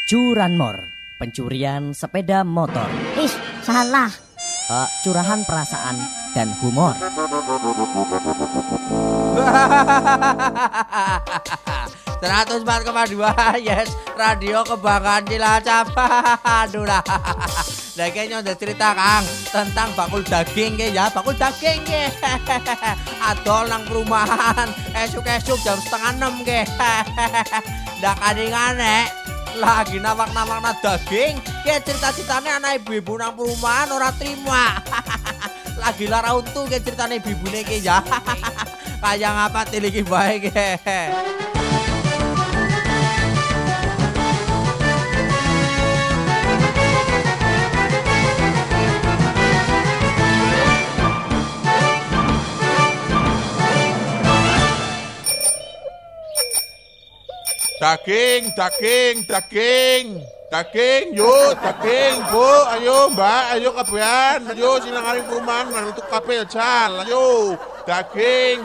Curanmor, pencurian sepeda motor. Ih, salah. Curahan perasaan dan humor. Seratus 104,2 Yes Radio Kebanggaan Cilacap. Aduh lah. Nah kayaknya udah cerita Kang tentang bakul daging ya, bakul daging ke. Adol nang perumahan esuk-esuk jam 5:30 ke. Ndak kadingane lagi nawak-nawakna daging ke cerita-ceritanya anak ibu-ibu nang perumahan ora terima. Lagi lara untu ke ceritanya ibu-ibune ke ya. Kayak ngapa tiliki baik ke. Daging, yuk, daging, bu, ayo mbak, ayo kabehan, ayo sini ngaring perumahan, untuk kabe jal, ayo, daging,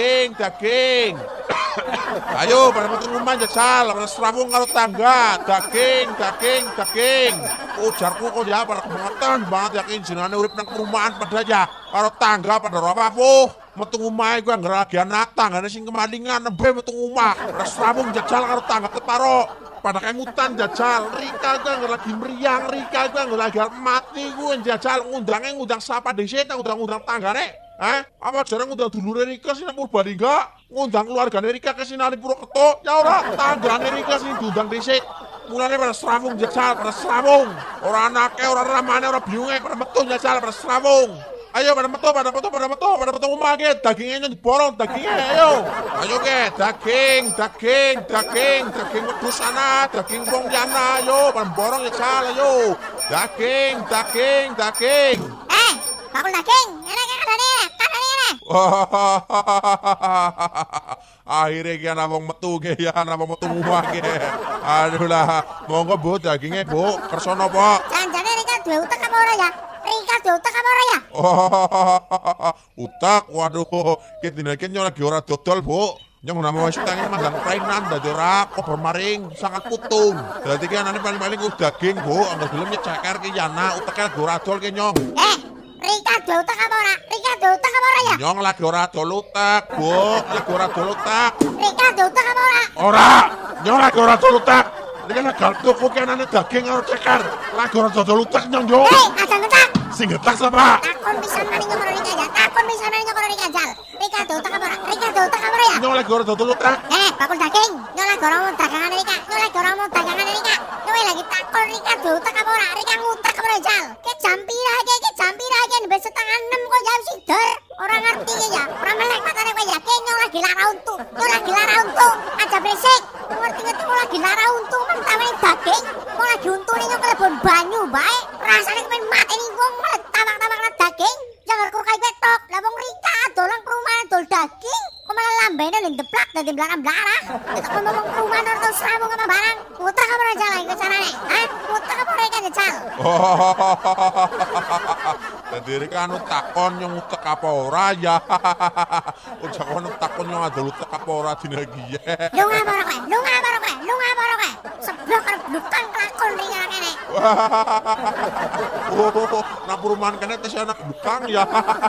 ayo pada metu rumah jajal, pada serabung karo tangga, daging, ujarku kok ya pada kebangetan banget yakin jenane urip nang perumahan pada aja, karo tangga pada rapapuh. Metu ngomah iku ngeragi anak tanggane sing kemalingan nembe metu ngomah. Res rabung jajal karo tangga keparo. Pada kengutan jajal. Rika iku lagi meriang, Rika iku lagi mati ku jajal ngundang sapa dhisik ngundang tanggane. Apa jarang ngundang dulure Rika sing Purbalingga, ngundang keluargane Rika ke Sinari Purwokerto. Ya ora, tanggane Rika sing diundang dhisik. Mulane pada serabung jajal, pada serabung. Ora anake, ora ramane, ora biunge, pada metu jajal, pada serabung. Ayo pada metu rumah ke, dagingnya diborong, dagingnya ayo ke, daging wedhus sana, daging pontiana, ayo pada borong ya sal, ayo, daging. Bakul daging, enak. Akhirnya ki ana wong metu ke ya, ana wong metu rumah ke. Aduh lah, monggo Bu dagingnya Bu, kersa napa? Janjane Rika duwe utek apa ora ya? Utak, waduh, kita dinaikin lagi ora dodol Bu. Yang nama wis utangnya mandang prainan dadi ora kobar maring sangat putung. Dadi ki anane paling-paling daging Bu, anggar gelem nyeceker ki yana uteke ora dol ki nyong. Rika duwe utek apa ora? Ya? Nyong lagi ora dol utak, Bu. Lagi ora dol utak. Rika duwe utek apa ora? Ora, nyong lagi ora dol utak. Iki nek gal tuku ki anane daging karo ceker. Lagi ora dol utak nyong yo. Ada ngetak. Sing ngetak sapa? Takon pisan maning karo Rika aja. Rika duwe utek apa ora ya? Nyong lagi ora dol utak. Bakul daging. Nyong lagi ora mau dagangane Rika. Nyong lagi takon Rika duwe utek apa ora? Rika ngutek apa ora jal? Ki jam pira iki nembe 5:30 kok jam sider. Ora ngerti ki ya. Ora melek matane kowe ya. Ki nyong lagi lara untu. Aja berisik. Ngerti kok lagi lara untu mentawene daging. Kok lagi untune nyong kelebon banyu bae. Rasane kepen mateni wong malah tamak-tamakna daging. Jangan kurkai betok. Lah wong Rika dolang perumahan dol daging. Kok malah lambene ndeplak dadi blarang-blarang. Nek kok ngomong perumahan ora tau serabung apa barang. Utek apa ora jalan ke carane? Utek apa ora kan jal? Dadi Rika anu takon nyong utek apa ora ya. Ojak ono takon nyong ada utek apa ora dina iki. Lu ngapa kowe? Seblok karo blukang kelakon Rika kene. Nah perumahan kene tes anak blukang ya.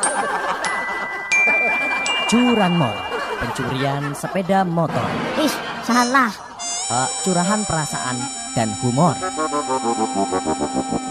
Curanmor, pencurian sepeda motor. Ih, salah. Curahan perasaan dan humor.